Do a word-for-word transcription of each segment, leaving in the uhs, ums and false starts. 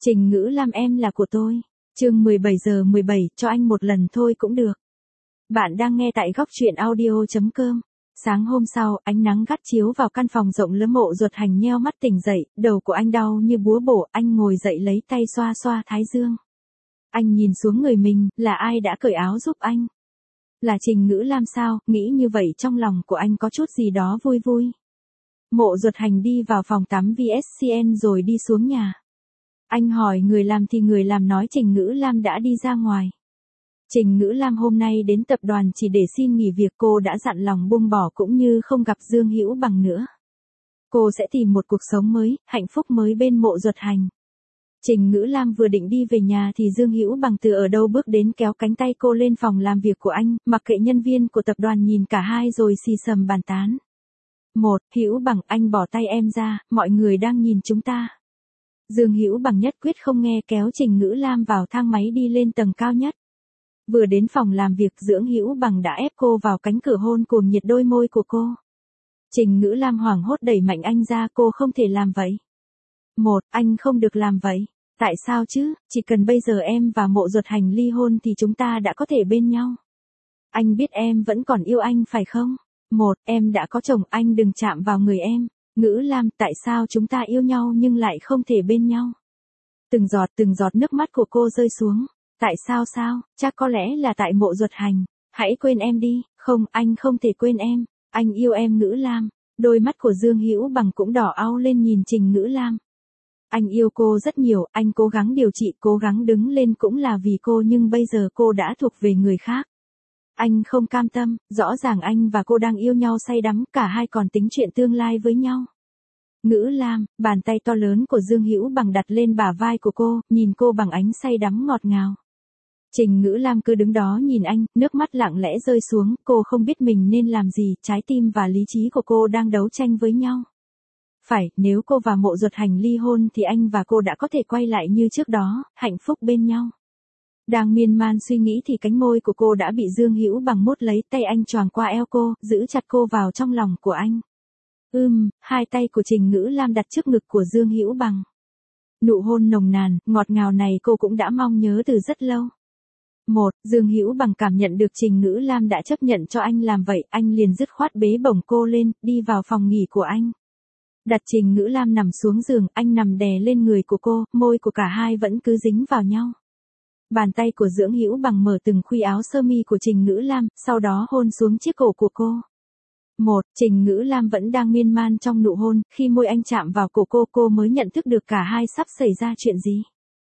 Trình Ngữ Lam em là của tôi. Chương mười bảy giờ mười bảy, cho anh một lần thôi cũng được. Bạn đang nghe tại góc truyện audio chấm com. Sáng hôm sau, ánh nắng gắt chiếu vào căn phòng rộng lớn. Mộ Duật Hành nheo mắt tỉnh dậy, đầu của anh đau như búa bổ, anh ngồi dậy lấy tay xoa xoa thái dương. Anh nhìn xuống người mình, là ai đã cởi áo giúp anh? Là Trình Ngữ Lam sao? Nghĩ như vậy trong lòng của anh có chút gì đó vui vui. Mộ Duật Hành đi vào phòng tắm vê ét xê en rồi đi xuống nhà. Anh hỏi người làm thì người làm nói Trình Ngữ Lam đã đi ra ngoài. Trình Ngữ Lam hôm nay đến tập đoàn chỉ để xin nghỉ việc, cô đã dặn lòng buông bỏ cũng như không gặp Dương Hữu Bằng nữa. Cô sẽ tìm một cuộc sống mới, hạnh phúc mới bên Mộ Duật Hành. Trình Ngữ Lam vừa định đi về nhà thì Dương Hữu Bằng từ ở đâu bước đến kéo cánh tay cô lên phòng làm việc của anh, mặc kệ nhân viên của tập đoàn nhìn cả hai rồi xì xầm bàn tán. Một, Hữu Bằng, anh bỏ tay em ra, mọi người đang nhìn chúng ta. Dương Hữu Bằng nhất quyết không nghe, kéo Trình Ngữ Lam vào thang máy đi lên tầng cao nhất. Vừa đến phòng làm việc, Dương Hữu Bằng đã ép cô vào cánh cửa, hôn cuồng nhiệt đôi môi của cô. Trình Ngữ Lam hoảng hốt đẩy mạnh anh ra, cô không thể làm vậy. Một, anh không được làm vậy. Tại sao chứ, chỉ cần bây giờ em và Mộ Duật Hành ly hôn thì chúng ta đã có thể bên nhau. Anh biết em vẫn còn yêu anh phải không? Một, em đã có chồng, anh đừng chạm vào người em. Ngữ Lam, tại sao chúng ta yêu nhau nhưng lại không thể bên nhau? Từng giọt từng giọt nước mắt của cô rơi xuống. Tại sao sao, chắc có lẽ là tại Mộ Duật Hành. Hãy quên em đi, không, anh không thể quên em. Anh yêu em Ngữ Lam. Đôi mắt của Dương Hữu Bằng cũng đỏ au lên nhìn Trình Ngữ Lam. Anh yêu cô rất nhiều, anh cố gắng điều trị, cố gắng đứng lên cũng là vì cô, nhưng bây giờ cô đã thuộc về người khác. Anh không cam tâm, rõ ràng anh và cô đang yêu nhau say đắm, cả hai còn tính chuyện tương lai với nhau. Ngữ Lam, bàn tay to lớn của Dương Hữu Bằng đặt lên bả vai của cô, nhìn cô bằng ánh say đắm ngọt ngào. Trình Ngữ Lam cứ đứng đó nhìn anh, nước mắt lặng lẽ rơi xuống, cô không biết mình nên làm gì, trái tim và lý trí của cô đang đấu tranh với nhau. Phải, nếu cô và Mộ Duật Hành ly hôn thì anh và cô đã có thể quay lại như trước đó, hạnh phúc bên nhau. Đang miên man suy nghĩ thì cánh môi của cô đã bị Dương Hữu Bằng mốt lấy, tay anh choàng qua eo cô, giữ chặt cô vào trong lòng của anh. Ưm, hai tay của Trình Ngữ Lam đặt trước ngực của Dương Hữu Bằng. Nụ hôn nồng nàn, ngọt ngào này cô cũng đã mong nhớ từ rất lâu. Một, Dương Hữu Bằng cảm nhận được Trình Ngữ Lam đã chấp nhận cho anh làm vậy, anh liền dứt khoát bế bổng cô lên, đi vào phòng nghỉ của anh. Đặt Trình Ngữ Lam nằm xuống giường, anh nằm đè lên người của cô, môi của cả hai vẫn cứ dính vào nhau. Bàn tay của Dương Hữu Bằng mở từng khuy áo sơ mi của Trình Ngữ Lam, sau đó hôn xuống chiếc cổ của cô. Một, Trình Ngữ Lam vẫn đang miên man trong nụ hôn, khi môi anh chạm vào cổ cô, cô mới nhận thức được cả hai sắp xảy ra chuyện gì.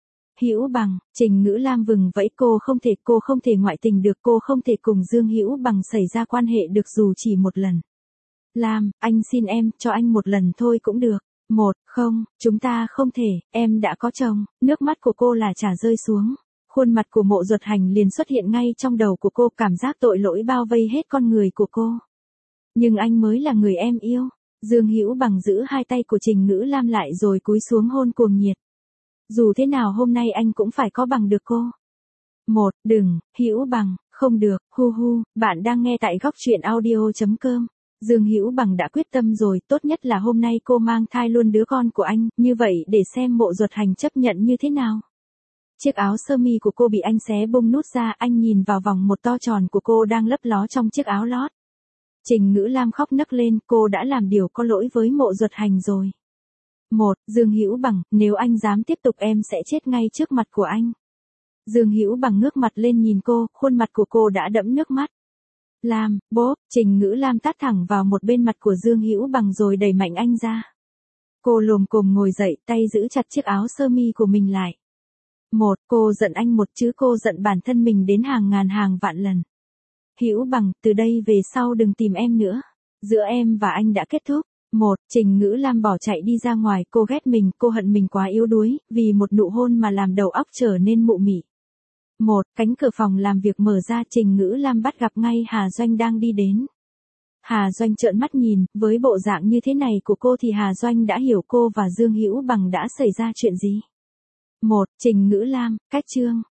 Hữu Bằng, Trình Ngữ Lam vừng vẫy, cô không thể, cô không thể ngoại tình được, cô không thể cùng Dương Hữu Bằng xảy ra quan hệ được dù chỉ một lần. Lam, anh xin em, cho anh một lần thôi cũng được. Một, không, chúng ta không thể, em đã có chồng. Nước mắt của cô là chả rơi xuống. Khuôn mặt của Mộ Duật Hành liền xuất hiện ngay trong đầu của cô, cảm giác tội lỗi bao vây hết con người của cô. Nhưng anh mới là người em yêu. Dương Hữu Bằng giữ hai tay của Trình Ngữ Lam lại rồi cúi xuống hôn cuồng nhiệt. Dù thế nào hôm nay anh cũng phải có bằng được cô. Một, đừng, Hữu Bằng, không được, hu hu, bạn đang nghe tại góc truyện audio chấm com. Dương Hữu Bằng đã quyết tâm rồi, tốt nhất là hôm nay cô mang thai luôn đứa con của anh, như vậy để xem Mộ Duật Hành chấp nhận như thế nào. Chiếc áo sơ mi của cô bị anh xé bung nút ra, anh nhìn vào vòng một to tròn của cô đang lấp ló trong chiếc áo lót. Trình Ngữ Lam khóc nấc lên, cô đã làm điều có lỗi với Mộ Duật Hành rồi. Một, Dương Hữu Bằng, nếu anh dám tiếp tục em sẽ chết ngay trước mặt của anh. Dương Hữu Bằng ngước mặt lên nhìn cô, khuôn mặt của cô đã đẫm nước mắt. Lam, bốp, Trình Ngữ Lam tát thẳng vào một bên mặt của Dương Hữu Bằng rồi đẩy mạnh anh ra. Cô lồm cồm ngồi dậy, tay giữ chặt chiếc áo sơ mi của mình lại. Một, cô giận anh một chứ cô giận bản thân mình đến hàng ngàn hàng vạn lần. Hữu Bằng, từ đây về sau đừng tìm em nữa. Giữa em và anh đã kết thúc. Một, Trình Ngữ Lam bỏ chạy đi ra ngoài, cô ghét mình, cô hận mình quá yếu đuối, vì một nụ hôn mà làm đầu óc trở nên mụ mị. Một, cánh cửa phòng làm việc mở ra, Trình Ngữ Lam bắt gặp ngay Hà Doanh đang đi đến. Hà Doanh trợn mắt nhìn, với bộ dạng như thế này của cô thì Hà Doanh đã hiểu cô và Dương Hữu Bằng đã xảy ra chuyện gì. Một, Trình Ngữ Lam, cách chương.